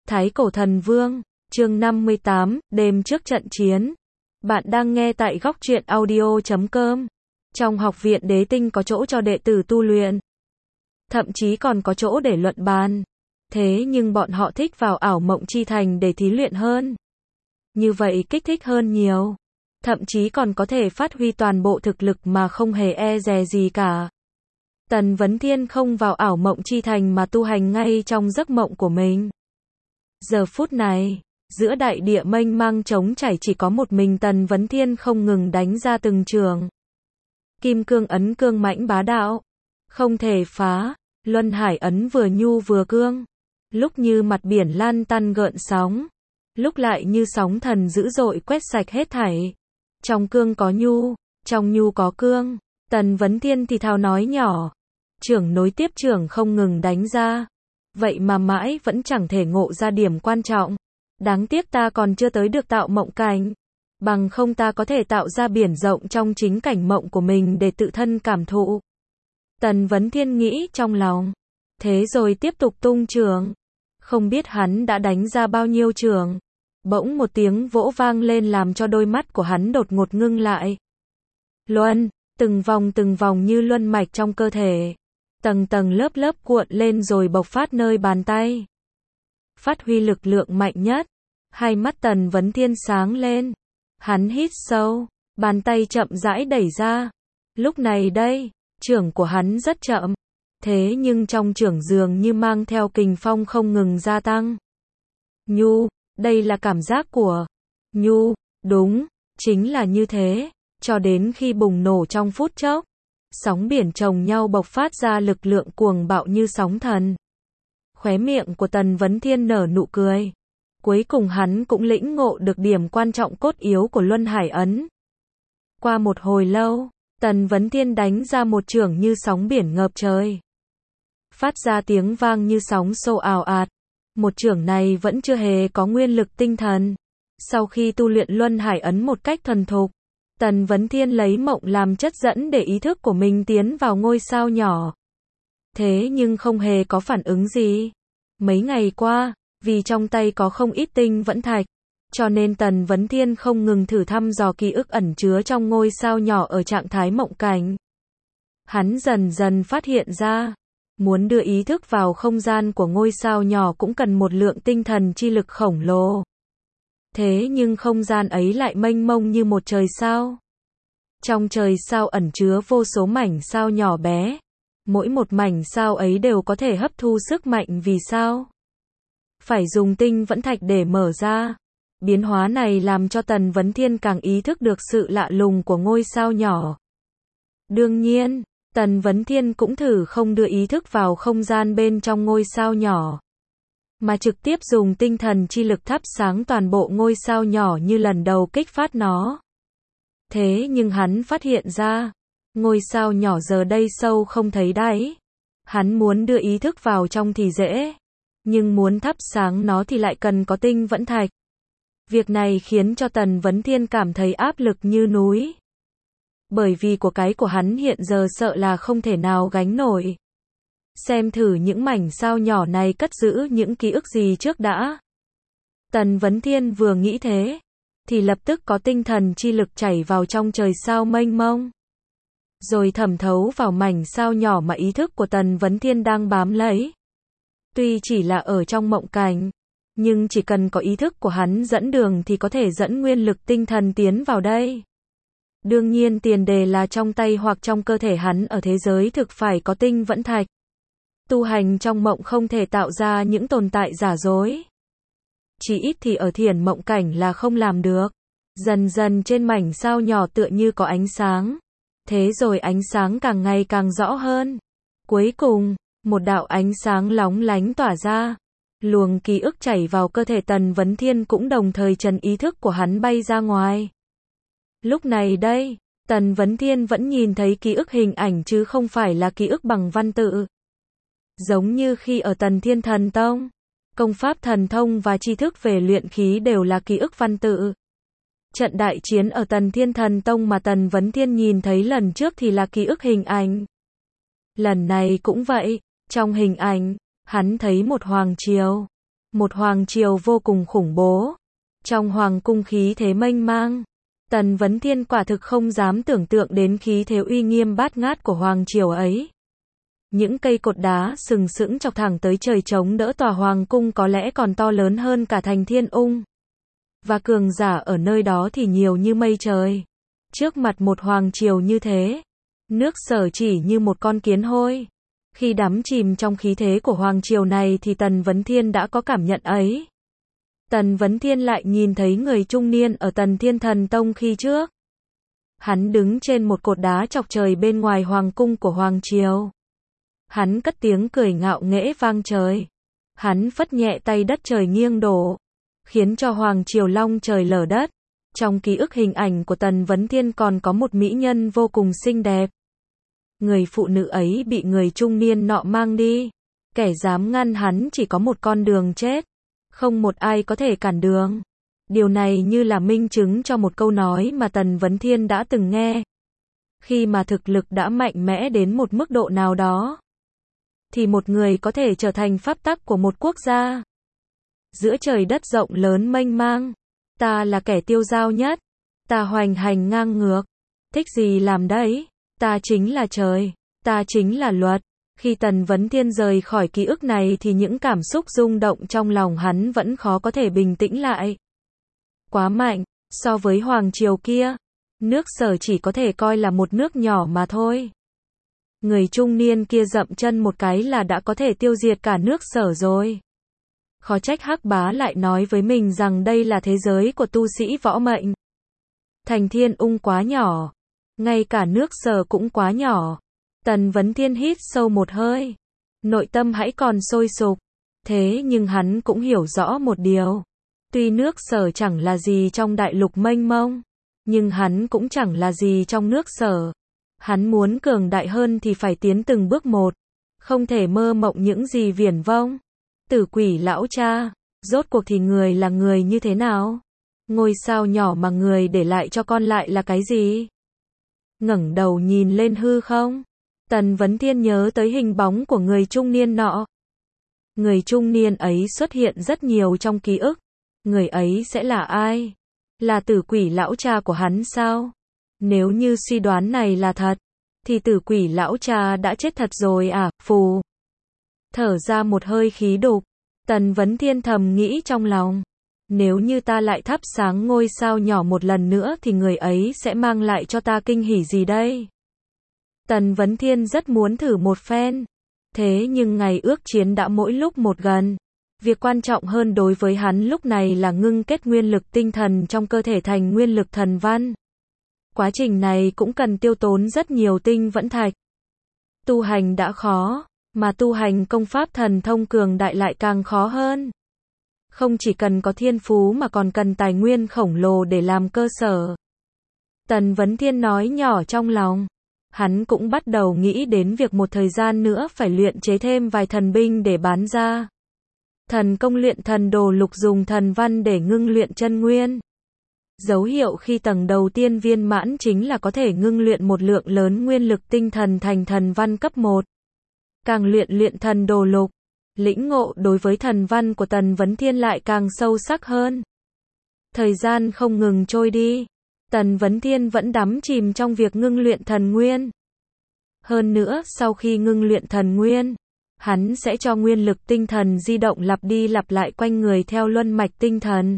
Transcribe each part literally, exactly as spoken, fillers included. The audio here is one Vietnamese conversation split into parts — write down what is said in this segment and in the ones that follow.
Thái Cổ Thần Vương, chương năm mươi tám, đêm trước trận chiến. Bạn đang nghe tại góc truyện audio chấm com. Trong học viện Đế Tinh có chỗ cho đệ tử tu luyện. Thậm chí còn có chỗ để luận bàn. Thế nhưng bọn họ thích vào ảo mộng chi thành để thí luyện hơn. Như vậy kích thích hơn nhiều. Thậm chí còn có thể phát huy toàn bộ thực lực mà không hề e dè gì cả. Tần Vấn Thiên không vào ảo mộng chi thành mà tu hành ngay trong giấc mộng của mình. Giờ phút này, giữa đại địa mênh mang trống trải chỉ có một mình Tần Vấn Thiên không ngừng đánh ra từng trường. Kim cương ấn cương mãnh bá đạo, không thể phá, luân hải ấn vừa nhu vừa cương. Lúc như mặt biển lan tăn gợn sóng, lúc lại như sóng thần dữ dội quét sạch hết thảy. Trong cương có nhu, trong nhu có cương. Tần Vấn Thiên thì thào nói nhỏ. Trưởng nối tiếp trưởng không ngừng đánh ra. Vậy mà mãi vẫn chẳng thể ngộ ra điểm quan trọng. Đáng tiếc ta còn chưa tới được tạo mộng cảnh. Bằng không ta có thể tạo ra biển rộng trong chính cảnh mộng của mình để tự thân cảm thụ. Tần Vấn Thiên nghĩ trong lòng. Thế rồi tiếp tục tung trường. Không biết hắn đã đánh ra bao nhiêu trường. Bỗng một tiếng vỗ vang lên làm cho đôi mắt của hắn đột ngột ngưng lại. Luân, từng vòng từng vòng như luân mạch trong cơ thể. Tầng tầng lớp lớp cuộn lên rồi bộc phát nơi bàn tay. Phát huy lực lượng mạnh nhất. Hai mắt Tần Vấn Thiên sáng lên. Hắn hít sâu. Bàn tay chậm rãi đẩy ra. Lúc này đây, trưởng của hắn rất chậm. Thế nhưng trong trưởng dường như mang theo kình phong không ngừng gia tăng. Nhu, đây là cảm giác của Nhu, đúng, chính là như thế. Cho đến khi bùng nổ trong phút chốc. Sóng biển chồng nhau bộc phát ra lực lượng cuồng bạo như sóng thần. Khóe miệng của Tần Vấn Thiên nở nụ cười. Cuối cùng hắn cũng lĩnh ngộ được điểm quan trọng cốt yếu của Luân Hải Ấn. Qua một hồi lâu, Tần Vấn Thiên đánh ra một chưởng như sóng biển ngập trời. Phát ra tiếng vang như sóng xô ào ạt. Một chưởng này vẫn chưa hề có nguyên lực tinh thần. Sau khi tu luyện Luân Hải Ấn một cách thuần thục, Tần Vấn Thiên lấy mộng làm chất dẫn để ý thức của mình tiến vào ngôi sao nhỏ. Thế nhưng không hề có phản ứng gì. Mấy ngày qua, vì trong tay có không ít tinh vẫn thạch, cho nên Tần Vấn Thiên không ngừng thử thăm dò ký ức ẩn chứa trong ngôi sao nhỏ ở trạng thái mộng cảnh. Hắn dần dần phát hiện ra, muốn đưa ý thức vào không gian của ngôi sao nhỏ cũng cần một lượng tinh thần chi lực khổng lồ. Thế nhưng không gian ấy lại mênh mông như một trời sao. Trong trời sao ẩn chứa vô số mảnh sao nhỏ bé. Mỗi một mảnh sao ấy đều có thể hấp thu sức mạnh vì sao. Phải dùng tinh vẫn thạch để mở ra. Biến hóa này làm cho Tần Vấn Thiên càng ý thức được sự lạ lùng của ngôi sao nhỏ. Đương nhiên, Tần Vấn Thiên cũng thử không đưa ý thức vào không gian bên trong ngôi sao nhỏ. Mà trực tiếp dùng tinh thần chi lực thắp sáng toàn bộ ngôi sao nhỏ như lần đầu kích phát nó. Thế nhưng hắn phát hiện ra, ngôi sao nhỏ giờ đây sâu không thấy đáy. Hắn muốn đưa ý thức vào trong thì dễ, nhưng muốn thắp sáng nó thì lại cần có tinh vẫn thạch. Việc này khiến cho Tần Vấn Thiên cảm thấy áp lực như núi. Bởi vì của cái của hắn hiện giờ sợ là không thể nào gánh nổi. Xem thử những mảnh sao nhỏ này cất giữ những ký ức gì trước đã. Tần Vấn Thiên vừa nghĩ thế, thì lập tức có tinh thần chi lực chảy vào trong trời sao mênh mông. Rồi thẩm thấu vào mảnh sao nhỏ mà ý thức của Tần Vấn Thiên đang bám lấy. Tuy chỉ là ở trong mộng cảnh, nhưng chỉ cần có ý thức của hắn dẫn đường thì có thể dẫn nguyên lực tinh thần tiến vào đây. Đương nhiên tiền đề là trong tay hoặc trong cơ thể hắn ở thế giới thực phải có tinh vẫn thạch. Tu hành trong mộng không thể tạo ra những tồn tại giả dối. Chỉ ít thì ở thiền mộng cảnh là không làm được. Dần dần trên mảnh sao nhỏ tựa như có ánh sáng. Thế rồi ánh sáng càng ngày càng rõ hơn. Cuối cùng, một đạo ánh sáng lóng lánh tỏa ra. Luồng ký ức chảy vào cơ thể Tần Vấn Thiên cũng đồng thời trần ý thức của hắn bay ra ngoài. Lúc này đây, Tần Vấn Thiên vẫn nhìn thấy ký ức hình ảnh chứ không phải là ký ức bằng văn tự. Giống như khi ở Tần Thiên Thần Tông, công pháp thần thông và tri thức về luyện khí đều là ký ức văn tự. Trận đại chiến ở Tần Thiên Thần Tông mà Tần Vấn Thiên nhìn thấy lần trước thì là ký ức hình ảnh. Lần này cũng vậy, trong hình ảnh, hắn thấy một hoàng triều. Một hoàng triều vô cùng khủng bố. Trong hoàng cung khí thế mênh mang. Tần Vấn Thiên quả thực không dám tưởng tượng đến khí thế uy nghiêm bát ngát của hoàng triều ấy. Những cây cột đá sừng sững chọc thẳng tới trời chống đỡ tòa hoàng cung có lẽ còn to lớn hơn cả thành Thiên Ung. Và cường giả ở nơi đó thì nhiều như mây trời. Trước mặt một hoàng triều như thế, nước Sở chỉ như một con kiến hôi. Khi đắm chìm trong khí thế của hoàng triều này thì Tần Vấn Thiên đã có cảm nhận ấy. Tần Vấn Thiên lại nhìn thấy người trung niên ở Tần Thiên Thần Tông khi trước. Hắn đứng trên một cột đá chọc trời bên ngoài hoàng cung của hoàng triều. Hắn cất tiếng cười ngạo nghễ vang trời. Hắn phất nhẹ tay đất trời nghiêng đổ, khiến cho hoàng triều long trời lở đất. Trong ký ức hình ảnh của Tần Vấn Thiên còn có một mỹ nhân vô cùng xinh đẹp. Người phụ nữ ấy bị người trung niên nọ mang đi. Kẻ dám ngăn hắn chỉ có một con đường chết. Không một ai có thể cản đường. Điều này như là minh chứng cho một câu nói mà Tần Vấn Thiên đã từng nghe. Khi mà thực lực đã mạnh mẽ đến một mức độ nào đó, thì một người có thể trở thành pháp tắc của một quốc gia. Giữa trời đất rộng lớn mênh mang, ta là kẻ tiêu dao nhất. Ta hoành hành ngang ngược. Thích gì làm đấy. Ta chính là trời. Ta chính là luật. Khi Tần Vấn Thiên rời khỏi ký ức này thì những cảm xúc rung động trong lòng hắn vẫn khó có thể bình tĩnh lại. Quá mạnh, so với hoàng triều kia, nước Sở chỉ có thể coi là một nước nhỏ mà thôi. Người trung niên kia dậm chân một cái là đã có thể tiêu diệt cả nước Sở rồi. Khó trách Hắc Bá lại nói với mình rằng đây là thế giới của tu sĩ võ mệnh. Thành Thiên Ung quá nhỏ, ngay cả nước Sở cũng quá nhỏ. Tần Vấn Thiên hít sâu một hơi, nội tâm hãy còn sôi sục. Thế nhưng hắn cũng hiểu rõ một điều. Tuy nước Sở chẳng là gì trong đại lục mênh mông, nhưng hắn cũng chẳng là gì trong nước Sở. Hắn muốn cường đại hơn thì phải tiến từng bước một, không thể mơ mộng những gì viển vông. Tử Quỷ lão cha, rốt cuộc thì người là người như thế nào? Ngôi sao nhỏ mà người để lại cho con lại là cái gì? Ngẩng đầu nhìn lên hư không, Tần Vấn Thiên nhớ tới hình bóng của người trung niên nọ. Người trung niên ấy xuất hiện rất nhiều trong ký ức. Người ấy sẽ là ai? Là Tử Quỷ lão cha của hắn sao? Nếu như suy đoán này là thật, thì Tử Quỷ lão cha đã chết thật rồi à? Phù. Thở ra một hơi khí đục, Tần Vấn Thiên thầm nghĩ trong lòng. Nếu như ta lại thắp sáng ngôi sao nhỏ một lần nữa thì người ấy sẽ mang lại cho ta kinh hỉ gì đây? Tần Vấn Thiên rất muốn thử một phen. Thế nhưng ngày ước chiến đã mỗi lúc một gần. Việc quan trọng hơn đối với hắn lúc này là ngưng kết nguyên lực tinh thần trong cơ thể thành nguyên lực thần văn. Quá trình này cũng cần tiêu tốn rất nhiều tinh vẫn thạch. Tu hành đã khó, mà tu hành công pháp thần thông cường đại lại càng khó hơn. Không chỉ cần có thiên phú mà còn cần tài nguyên khổng lồ để làm cơ sở. Tần Vấn Thiên nói nhỏ trong lòng. Hắn cũng bắt đầu nghĩ đến việc một thời gian nữa phải luyện chế thêm vài thần binh để bán ra. Thần công luyện thần đồ lục dùng thần văn để ngưng luyện chân nguyên. Dấu hiệu khi tầng đầu tiên viên mãn chính là có thể ngưng luyện một lượng lớn nguyên lực tinh thần thành thần văn cấp một. Càng luyện luyện thần đồ lục, lĩnh ngộ đối với thần văn của Tần Vấn Thiên lại càng sâu sắc hơn. Thời gian không ngừng trôi đi, Tần Vấn Thiên vẫn đắm chìm trong việc ngưng luyện thần nguyên. Hơn nữa, sau khi ngưng luyện thần nguyên, hắn sẽ cho nguyên lực tinh thần di động lặp đi lặp lại quanh người theo luân mạch tinh thần,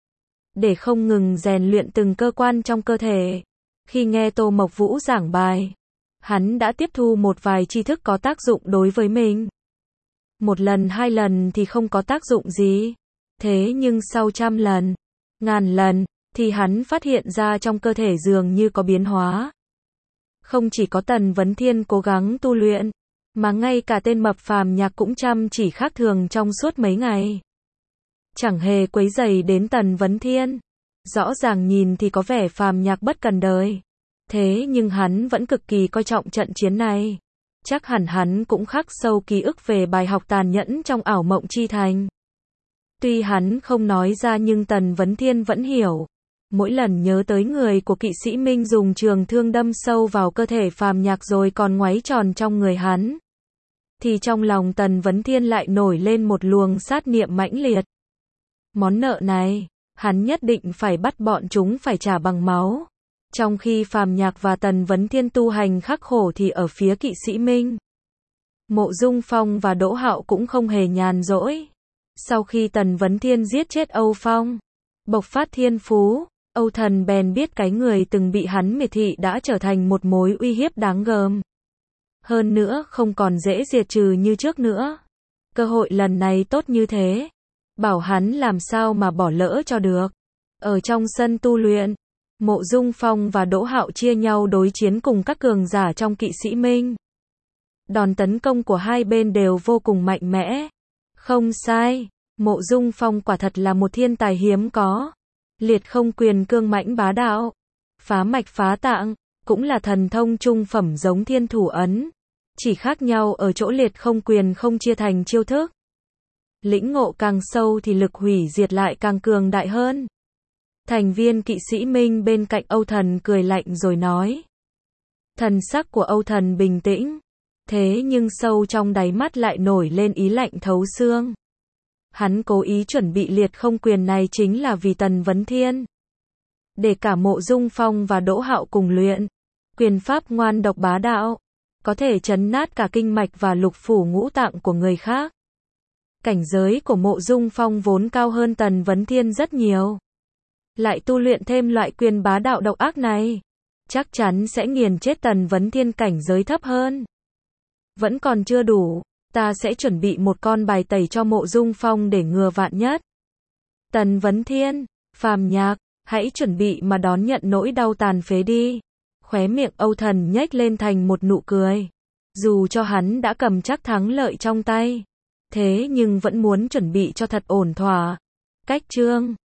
để không ngừng rèn luyện từng cơ quan trong cơ thể. Khi nghe Tô Mộc Vũ giảng bài, hắn đã tiếp thu một vài tri thức có tác dụng đối với mình. Một lần hai lần thì không có tác dụng gì. Thế nhưng sau trăm lần, ngàn lần, thì hắn phát hiện ra trong cơ thể dường như có biến hóa. Không chỉ có Tần Vấn Thiên cố gắng tu luyện, mà ngay cả tên mập phàm nhạc cũng chăm chỉ khác thường trong suốt mấy ngày. Chẳng hề quấy rầy đến Tần Vấn Thiên. Rõ ràng nhìn thì có vẻ phàm nhạc bất cần đời. Thế nhưng hắn vẫn cực kỳ coi trọng trận chiến này. Chắc hẳn hắn cũng khắc sâu ký ức về bài học tàn nhẫn trong ảo mộng chi thành. Tuy hắn không nói ra nhưng Tần Vấn Thiên vẫn hiểu. Mỗi lần nhớ tới người của kỵ sĩ Minh dùng trường thương đâm sâu vào cơ thể phàm nhạc rồi còn ngoáy tròn trong người hắn, thì trong lòng Tần Vấn Thiên lại nổi lên một luồng sát niệm mãnh liệt. Món nợ này, hắn nhất định phải bắt bọn chúng phải trả bằng máu. Trong khi Phàm Nhạc và Tần Vấn Thiên tu hành khắc khổ thì ở phía Kỵ Sĩ Minh, Mộ Dung Phong và Đỗ Hạo cũng không hề nhàn rỗi. Sau khi Tần Vấn Thiên giết chết Âu Phong, bộc phát thiên phú, Âu Thần bèn biết cái người từng bị hắn miệt thị đã trở thành một mối uy hiếp đáng gờm. Hơn nữa không còn dễ diệt trừ như trước nữa. Cơ hội lần này tốt như thế, bảo hắn làm sao mà bỏ lỡ cho được. Ở trong sân tu luyện, Mộ Dung Phong và Đỗ Hạo chia nhau đối chiến cùng các cường giả trong Kỵ Sĩ Minh. Đòn tấn công của hai bên đều vô cùng mạnh mẽ. Không sai, Mộ Dung Phong quả thật là một thiên tài hiếm có. Liệt không quyền cương mãnh bá đạo, phá mạch phá tạng, cũng là thần thông trung phẩm giống thiên thủ ấn. Chỉ khác nhau ở chỗ liệt không quyền không chia thành chiêu thức. Lĩnh ngộ càng sâu thì lực hủy diệt lại càng cường đại hơn. Thành viên Kỵ Sĩ Minh bên cạnh Âu Thần cười lạnh rồi nói. Thần sắc của Âu Thần bình tĩnh, thế nhưng sâu trong đáy mắt lại nổi lên ý lạnh thấu xương. Hắn cố ý chuẩn bị liệt không quyền này chính là vì Tần Vấn Thiên. Để cả Mộ Dung Phong và Đỗ Hạo cùng luyện. Quyền pháp ngoan độc bá đạo, có thể chấn nát cả kinh mạch và lục phủ ngũ tạng của người khác. Cảnh giới của Mộ Dung Phong vốn cao hơn Tần Vấn Thiên rất nhiều. Lại tu luyện thêm loại quyền bá đạo độc ác này, chắc chắn sẽ nghiền chết Tần Vấn Thiên cảnh giới thấp hơn. Vẫn còn chưa đủ, ta sẽ chuẩn bị một con bài tẩy cho Mộ Dung Phong để ngừa vạn nhất. Tần Vấn Thiên, Phàm Nhạc, hãy chuẩn bị mà đón nhận nỗi đau tàn phế đi. Khóe miệng Âu Thần nhếch lên thành một nụ cười. Dù cho hắn đã cầm chắc thắng lợi trong tay, thế nhưng vẫn muốn chuẩn bị cho thật ổn thỏa. Cách chương